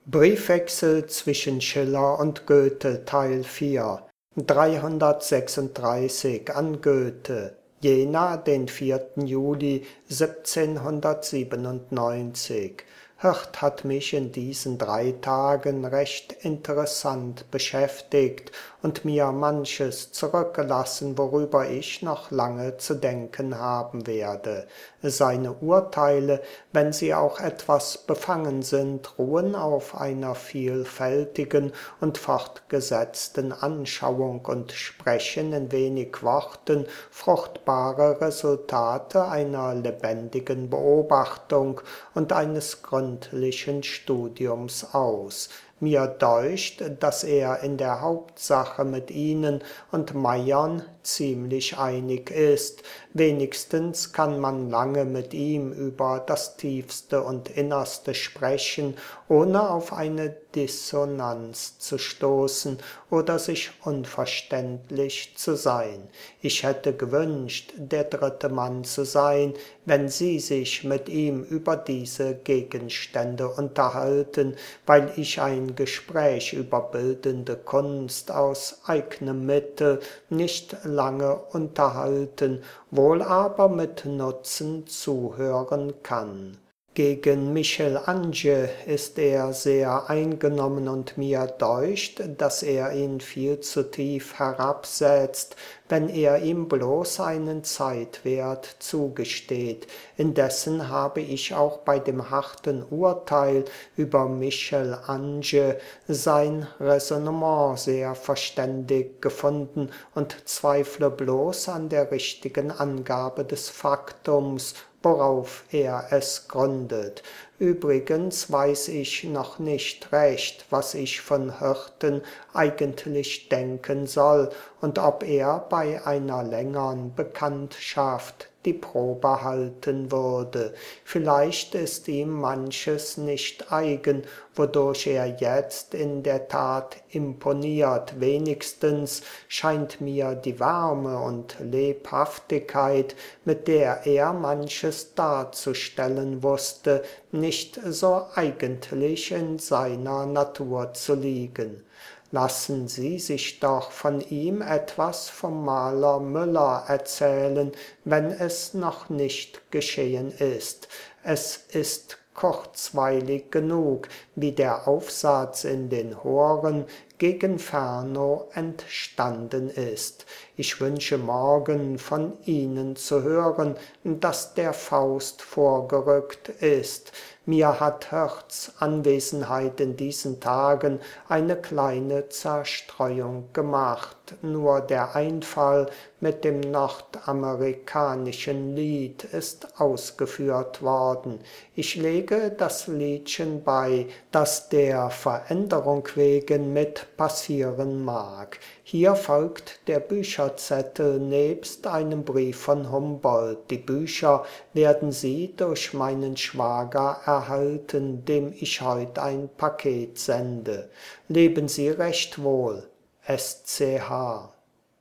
Briefwechsel zwischen Schiller und Goethe Teil 4 336 an Goethe Jena, den 4. Juli 1797. Hirt hat mich in diesen 3 Tagen recht interessant beschäftigt und mir manches zurückgelassen, worüber ich noch lange zu denken haben werde. Seine Urteile, wenn sie auch etwas befangen sind, ruhen auf einer vielfältigen und fortgesetzten Anschauung und sprechen in wenig Worten fruchtbare Resultate einer lebendigen Beobachtung und eines gründlichen Studiums aus. Mir deucht, dass er in der Hauptsache mit Ihnen und Meiern ziemlich einig ist. Wenigstens kann man lange mit ihm über das Tiefste und Innerste sprechen, ohne auf eine Dissonanz zu stoßen oder sich unverständlich zu sein. Ich hätte gewünscht, der 3. Mann zu sein, wenn Sie sich mit ihm über diese Gegenstände unterhalten, weil ich ein Gespräch über bildende Kunst aus eignem Mittel nicht lange unterhalten, wohl aber mit Nutzen zuhören kann. Gegen Michel-Ange ist er sehr eingenommen und mir deucht, dass er ihn viel zu tief herabsetzt, wenn er ihm bloß einen Zeitwert zugesteht. Indessen habe ich auch bei dem harten Urteil über Michel-Ange sein Räsonnement sehr verständig gefunden und zweifle bloß an der richtigen Angabe des Faktums, worauf er es gründet. Übrigens weiß ich noch nicht recht, was ich von Hirten eigentlich denken soll und ob er bei einer längern Bekanntschaft die Probe halten würde. Vielleicht ist ihm manches nicht eigen, wodurch er jetzt in der Tat imponiert. Wenigstens scheint mir die Wärme und Lebhaftigkeit, mit der er manches darzustellen wusste, nicht so eigentlich in seiner Natur zu liegen. Lassen Sie sich doch von ihm etwas vom Maler Müller erzählen, wenn es noch nicht geschehen ist. Es ist kurzweilig genug, wie der Aufsatz in den Horen gegen Fernow entstanden ist. Ich wünsche morgen von Ihnen zu hören, dass der Faust vorgerückt ist. Mir hat Hirts Anwesenheit in diesen Tagen eine kleine Zerstreuung gemacht. Nur der Einfall mit dem nordamerikanischen Lied ist ausgeführt worden. Ich lege das Liedchen bei, das der Veränderung wegen mit passieren mag. Hier folgt der Bücherzettel nebst einem Brief von Humboldt. Die Bücher werden Sie durch meinen Schwager erhalten, dem ich heut ein Paket sende. Leben Sie recht wohl. SCH